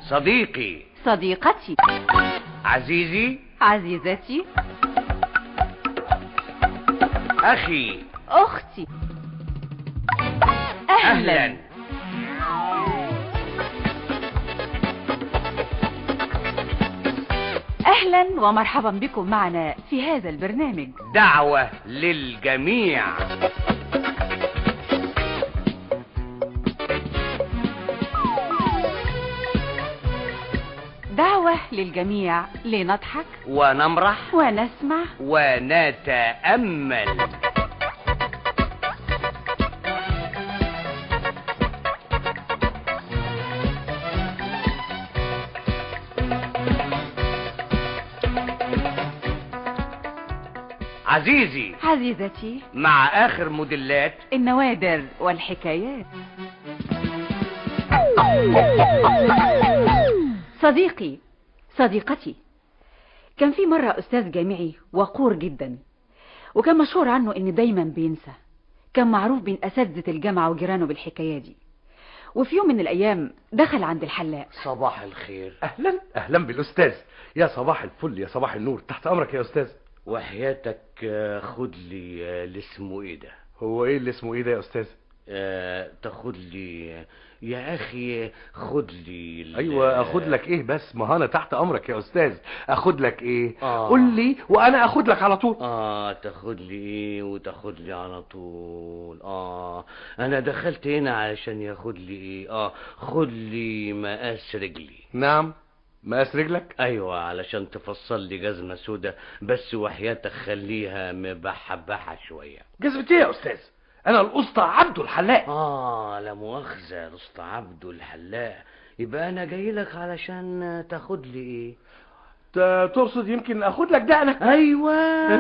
صديقي. صديقتي. عزيزي. عزيزتي. أخي. أختي. أهلا. أهلا ومرحبا بكم معنا في هذا البرنامج دعوة للجميع. دعوة للجميع لنضحك ونمرح ونسمع ونتأمل. عزيزي. عزيزتي. مع آخر موديلات النوادر والحكايات. صديقي. صديقتي. كان في مرة أستاذ جامعي وقور جدا، وكان مشهور عنه إنه دايما بينسى. كان معروف بين أساتذة الجامعة وجيرانه بالحكاية دي. وفي يوم من الأيام دخل عند الحلاق. صباح الخير. أهلا أهلا بالأستاذ. يا صباح الفل، يا صباح النور، تحت أمرك يا أستاذ. وحياتك خد لي اللي اسمه ايه ده. هو ايه اللي اسمه ايه ده يا أستاذ؟ تاخد لي يا اخي، خد لي ايوه، اخد لك ايه بس؟ ما انا تحت امرك يا أستاذ. اخد لك ايه؟ قول لي وانا اخد لك على طول. تاخد لي ايه وتاخد لي على طول؟ انا دخلت هنا علشان ياخد لي ايه. خد لي مقاس رجلي. نعم، مقاس رجلك؟ ايوه، علشان تفصل لي جزمة سودة بس، وحياتك خليها مبحبحة شوية. جزمة ايه يا أستاذ؟ انا الاسطى عبده الحلاق. لا مؤاخذة، الاسطى عبده الحلاق. يبقى انا جاي لك علشان تاخد لي ايه؟ تقصد يمكن اخد لك دقنك؟ ايوه.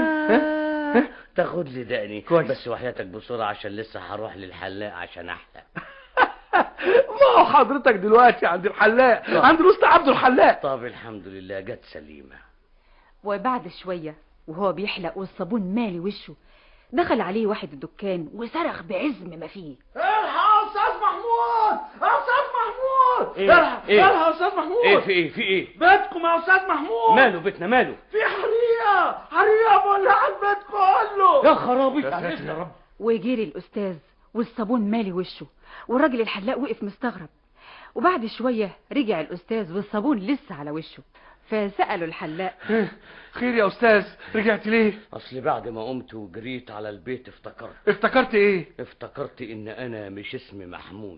تاخد لي دقني كويس. بس وحياتك بسرعة عشان لسه هروح للحلاق عشان احلق. ما هو حضرتك دلوقتي عند الحلاق، عند الاسطى عبده الحلاق. طب الحمد لله جت سليمة. وبعد شوية وهو بيحلق والصابون مالي وشه، دخل عليه واحد الدكان وصرخ بعزم ما فيه: الحق يا أستاذ محمود! يا أستاذ محمود! الحق يا أستاذ محمود! في ايه؟ بيتكم يا أستاذ محمود! ماله بيتنا ماله؟ في حريقة مولعة البيت كله! يا خرابي يا رب. وجري الأستاذ والصابون مالي وشه، والراجل الحلاق وقف مستغرب. وبعد شوية رجع الأستاذ والصابون لسه على وشه، فسألوا الحلاق: خير يا أستاذ، رجعت ليه؟ اصل بعد ما قمت وجريت على البيت افتكرت ايه؟ افتكرت ان انا مش اسمي محمود.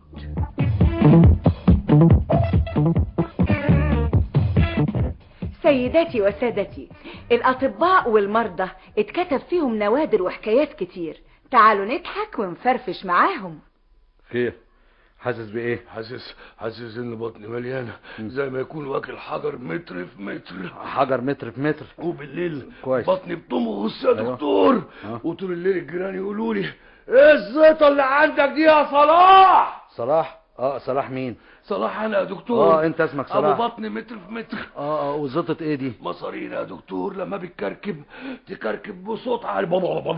سيداتي وسادتي، الأطباء والمرضى اتكتب فيهم نوادر وحكايات كتير. تعالوا نضحك ونفرفش معاهم. خير؟ حاسس بايه؟ حاسس ان بطني مليانه زي ما يكون واكل حجر متر في متر. حجر متر في متر؟ وبالليل كويس. بطني بتمغص يا دكتور. وطول الليل الجيران يقولوا لي: ايه الزيطه اللي عندك دي يا صلاح؟ صلاح؟ صلاح مين؟ صلاح انا يا دكتور. انت اسمك صلاح؟ ابو بطني متر في متر. وزيطة ايه دي؟ مصارين يا دكتور، لما بتكركب تكركب بصوت عالي.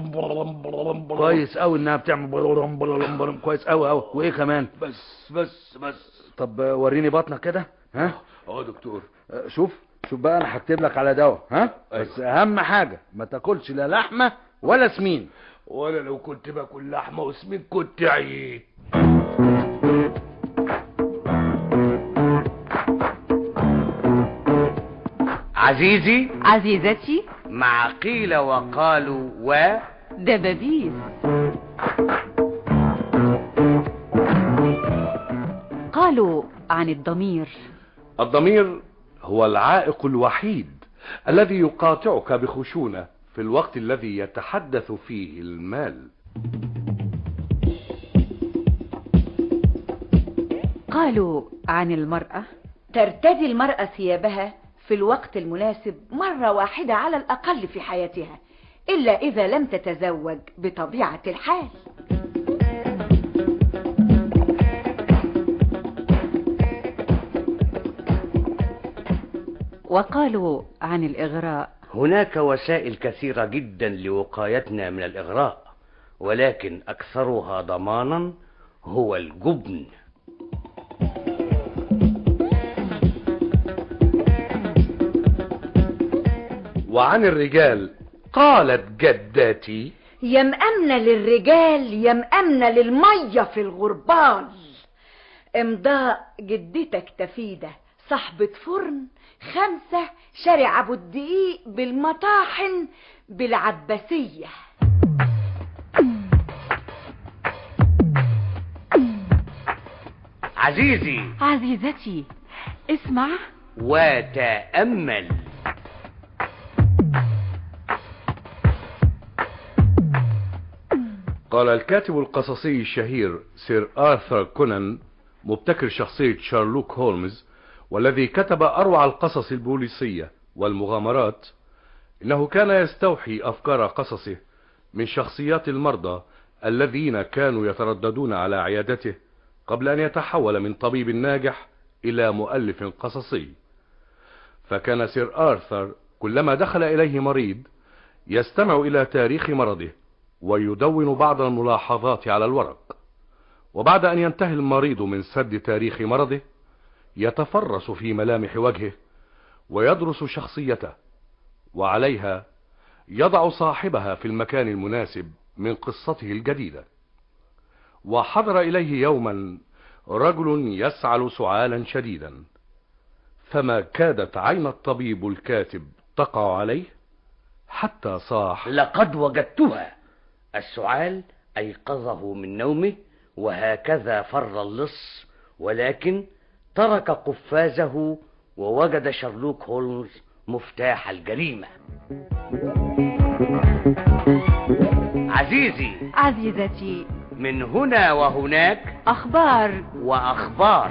كويس قوي انها بتعمل كويس قوي. وايه كمان؟ بس طب وريني بطنك كده. دكتور. شوف بقى، انا هكتب لك على دواء. أيوة. بس اهم حاجة ما تاكلش لا لحمة ولا سمين. ولا لو كنت باكل لحمة وسمين كنت عييت. عزيزي. عزيزتي. مع قيل وقالوا دبابيس. قالوا عن الضمير: الضمير هو العائق الوحيد الذي يقاطعك بخشونة في الوقت الذي يتحدث فيه المال. قالوا عن المرأة: ترتدي المرأة ثيابها في الوقت المناسب مرة واحدة على الأقل في حياتها، إلا إذا لم تتزوج بطبيعة الحال. وقالوا عن الإغراء: هناك وسائل كثيرة جدا لوقايتنا من الإغراء، ولكن أكثرها ضمانا هو الجبن. وعن الرجال قالت جداتي: يا مأمنة للرجال يا مأمنة للمية في الغربال. امضاء جدتك تفيدة صاحبة فرن 5 شارع ابو الدقيق بالمطاحن بالعباسية. عزيزي عزيزتي اسمع وتأمل. قال الكاتب القصصي الشهير سير آرثر كونان مبتكر شخصية شارلوك هولمز والذي كتب أروع القصص البوليسية والمغامرات، إنه كان يستوحي أفكار قصصه من شخصيات المرضى الذين كانوا يترددون على عيادته قبل أن يتحول من طبيب ناجح إلى مؤلف قصصي. فكان سير آرثر كلما دخل إليه مريض يستمع إلى تاريخ مرضه ويدون بعض الملاحظات على الورق، وبعد أن ينتهي المريض من سرد تاريخ مرضه يتفرس في ملامح وجهه ويدرس شخصيته، وعليها يضع صاحبها في المكان المناسب من قصته الجديدة. وحضر إليه يوما رجل يسعل سعالا شديدا، فما كادت عين الطبيب الكاتب تقع عليه حتى صاح: لقد وجدتها. السعال أيقظه من نومه، وهكذا فر اللص، ولكن ترك قفازه ووجد شارلوك هولمز مفتاح الجريمة. عزيزي عزيزتي من هنا وهناك أخبار وأخبار.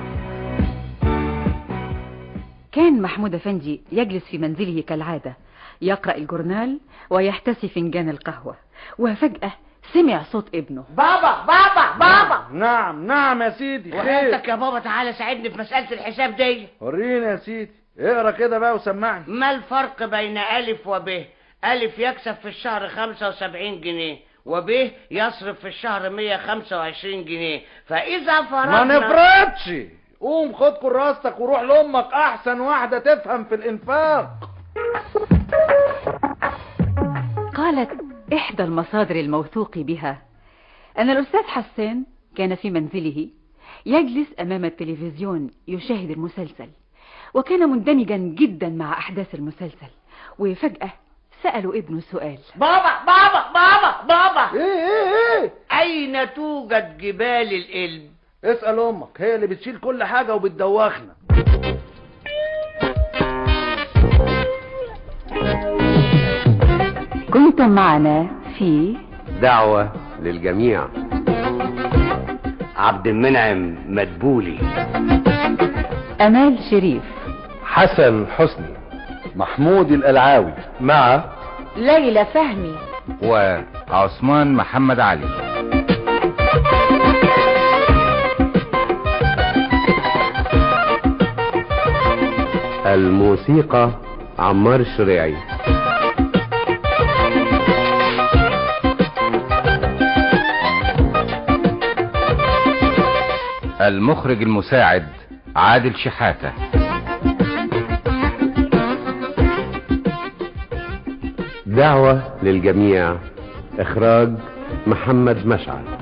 كان محمود أفندي يجلس في منزله كالعادة يقرأ الجورنال ويحتسي فنجان القهوة، وفجأة سمع صوت ابنه: بابا بابا بابا. نعم يا سيدي. وحياتك يا بابا تعالى ساعدني في مسألة الحساب دي. وريني يا سيدي، اقرا كده بقى وسمعني. ما الفرق بين ألف وب؟ ألف يكسب في الشهر 75 جنيه، وب يصرف في الشهر 125 جنيه، فإذا فرضنا ما نفرطش. قوم خد كراستك وروح لأمك، أحسن واحدة تفهم في الإنفاق. قالت إحدى المصادر الموثوق بها أن الأستاذ حسان كان في منزله يجلس أمام التلفزيون يشاهد المسلسل، وكان مندمجا جدا مع أحداث المسلسل، وفجأة سألوا ابنه سؤال: بابا بابا بابا بابا، ايه أين توجد جبال الإلب؟ اسأل أمك، هي اللي بتشيل كل حاجة وبتدوخنا. كنتم معنا في دعوة للجميع. عبد المنعم مدبولي، أمال شريف، حسن حسني، محمود القلعاوي، مع ليلى فهمي وعثمان محمد علي. الموسيقى عمار الشريعي. المخرج المساعد عادل شحاتة. دعوة للجميع. إخراج محمد مشعل.